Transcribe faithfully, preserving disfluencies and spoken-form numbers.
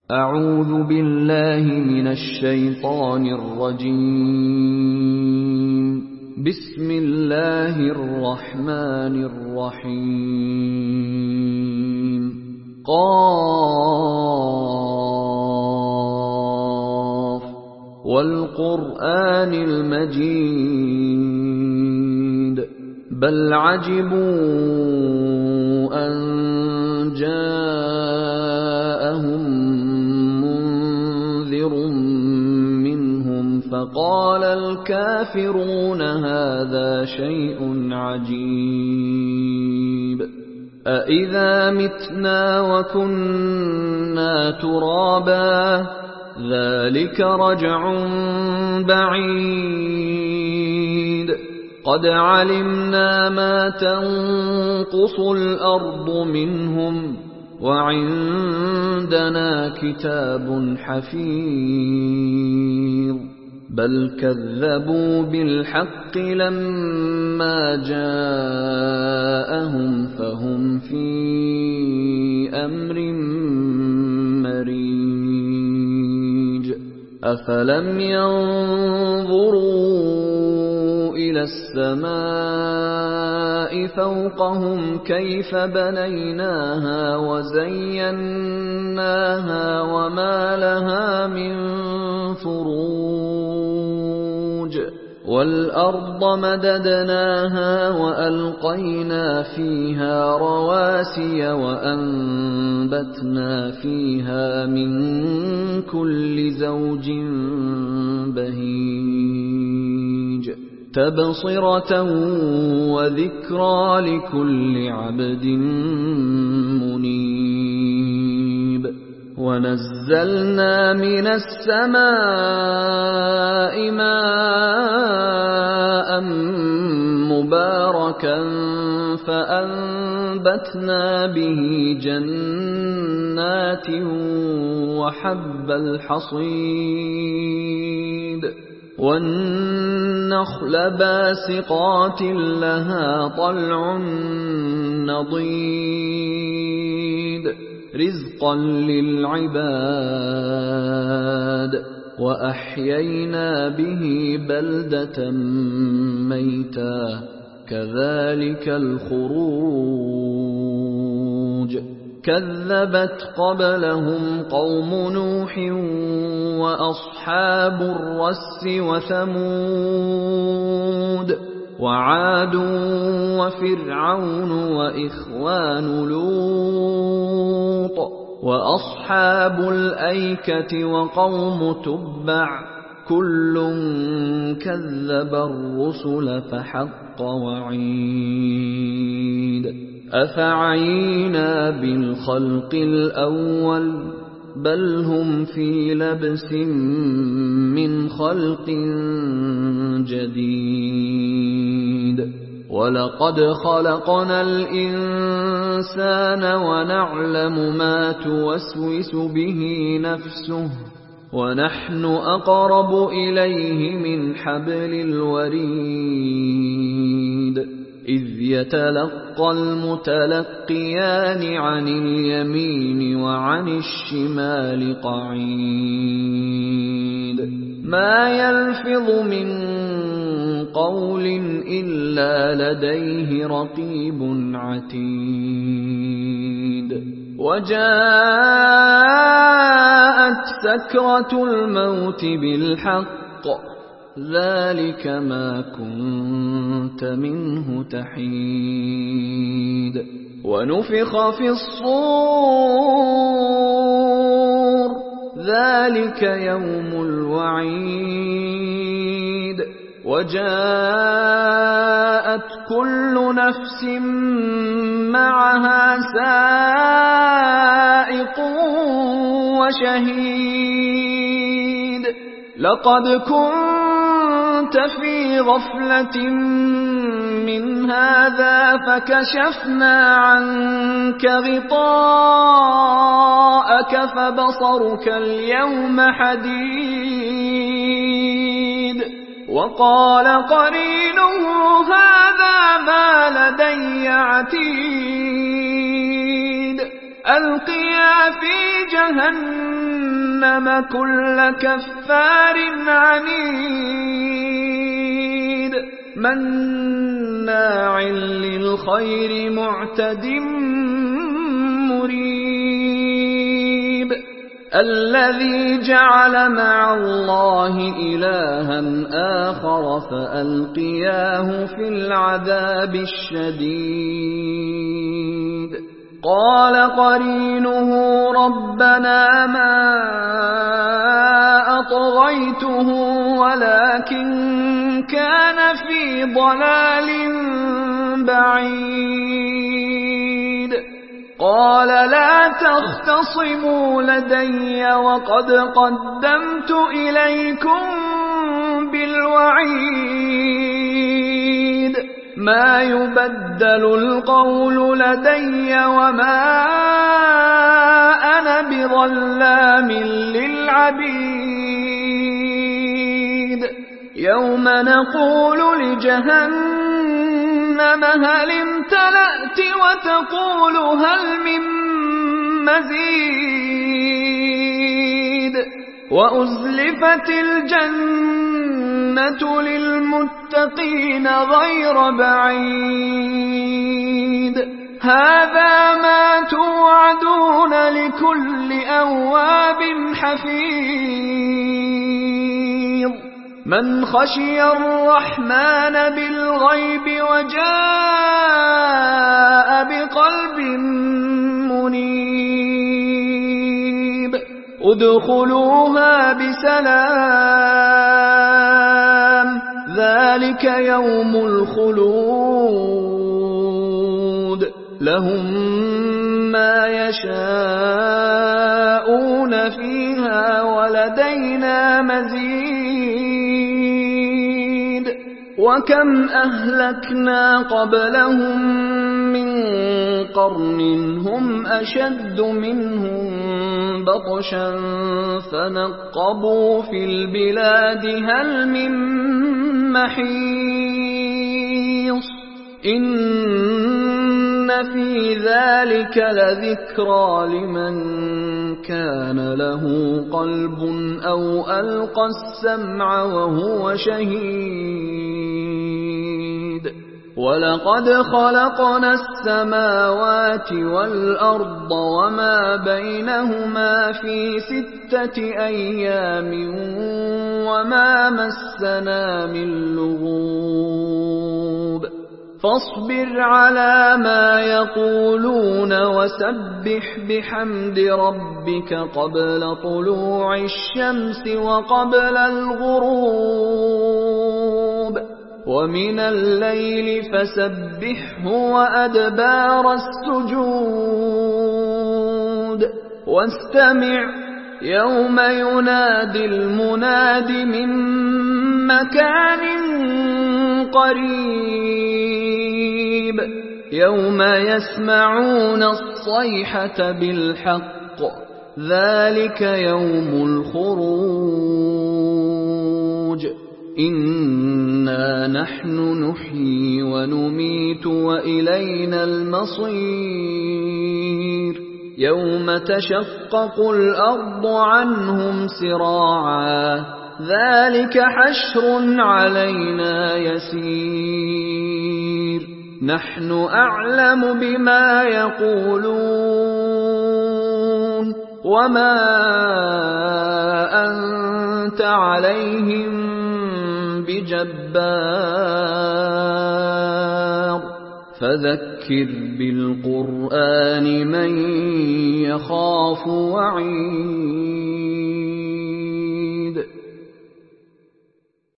أعوذ بالله من الشيطان الرجيم. بسم الله الرحمن الرحيم. قاف والقرآن المجيد بل عجبوا أن جاءهم منهم فقال الكافرون هذا شيء عجيب أإذا متنا وكنا ترابا ذلك رجع بعيد قد علمنا ما تنقص الأرض منهم وعندنا كتاب حفيظ بل كذبوا بالحق لما جاءهم فهم في أمر مريج أفلم ينظروا إلى السماء فوقهم كيف بنيناها وزيناها وما لها من فروج والأرض مددناها وألقينا فيها رواسي وأنبتنا فيها من كل زوج بهيج تبصرة وذكرى لكل عبد منيب ونزلنا من السماء ماء مباركا فأنبتنا به جنات وحب الحصيد والنخل باسقات لها طلع نضيد رزقا للعباد وأحيينا به بلدة ميتا كذلك الخروج كذبت قبلهم قوم نوح وأصحاب الرس وثمود وعاد وفرعون وإخوان لوط وأصحاب الأيكة وقوم تبع كل كذب الرسل فحق وعيد أفعينا بالخلق الأول بل هم في لبس من خلق جديد ولقد خلقنا الإنسان ونعلم ما توسوس به نفسه ونحن أقرب إليه من حبل الوريد إذ يتلقى المتلقيان عن اليمين وعن الشمال قعيد ما يلفظ من قول إلا لديه رقيب عتيد وجاءت سكرة الموت بالحق ذلك ما كنت منه تحيد ونفخ في الصور ذلك يوم الوعيد وجاءت كل نفس معها سائق وشهيد لقد كنت في غفلة من هذا فكشفنا عنك غطاءك فبصرك اليوم حديد وقال قرينه هذا ما لدي عتيد ألقيا في جهنم كل كفار عنيد مناع للخير معتد مريب الذي جعل مع الله إلها آخر فألقياه في العذاب الشديد قال قرينه ربنا ما أطغيته ولكن كان في ضلال بعيد قال لا تختصموا لدي وقد قدمت إليكم بالوعيد ما يبدل القول لدي وما أنا بظلام للعبيد يوم نقول لجهنم هل امتلأت وتقول هل من مزيد وأزلفت الجنة للمتقين غير بعيد هذا ما توعدون لكل أواب حفيظ من خشي الرحمن بالغيب وجاء بقلب منيب ادخلوها بسلام ذلك يوم الخلود لهم ما يشاءون فيها ولدينا مزيد وكم أهلكنا قبلهم من قرن هم أشد منهم بطشا فنقبوا في البلاد هل من محيص إن في ذلك لذكرى لمن كان له قلب أو ألقى السمع وهو شهيد ولقد خلقنا السماوات والأرض وما بينهما في ستة أيام وما مسنا من لغوب فاصبر على ما يقولون وسبح بحمد ربك قبل طلوع الشمس وقبل الغروب ومن الليل فسبحه وأدبار السجود واستمع يوم ينادي المناد من مكان قريب يوم يسمعون الصيحة بالحق ذلك يوم الخروج إنا نحن نحيي ونميت وإلينا المصير يوم تشقق الأرض عنهم سراعا ذلك حشر علينا يسير نحن أعلم بما يقولون وما أنت عليهم بجبار فذكر بالقرآن من يخاف وعيد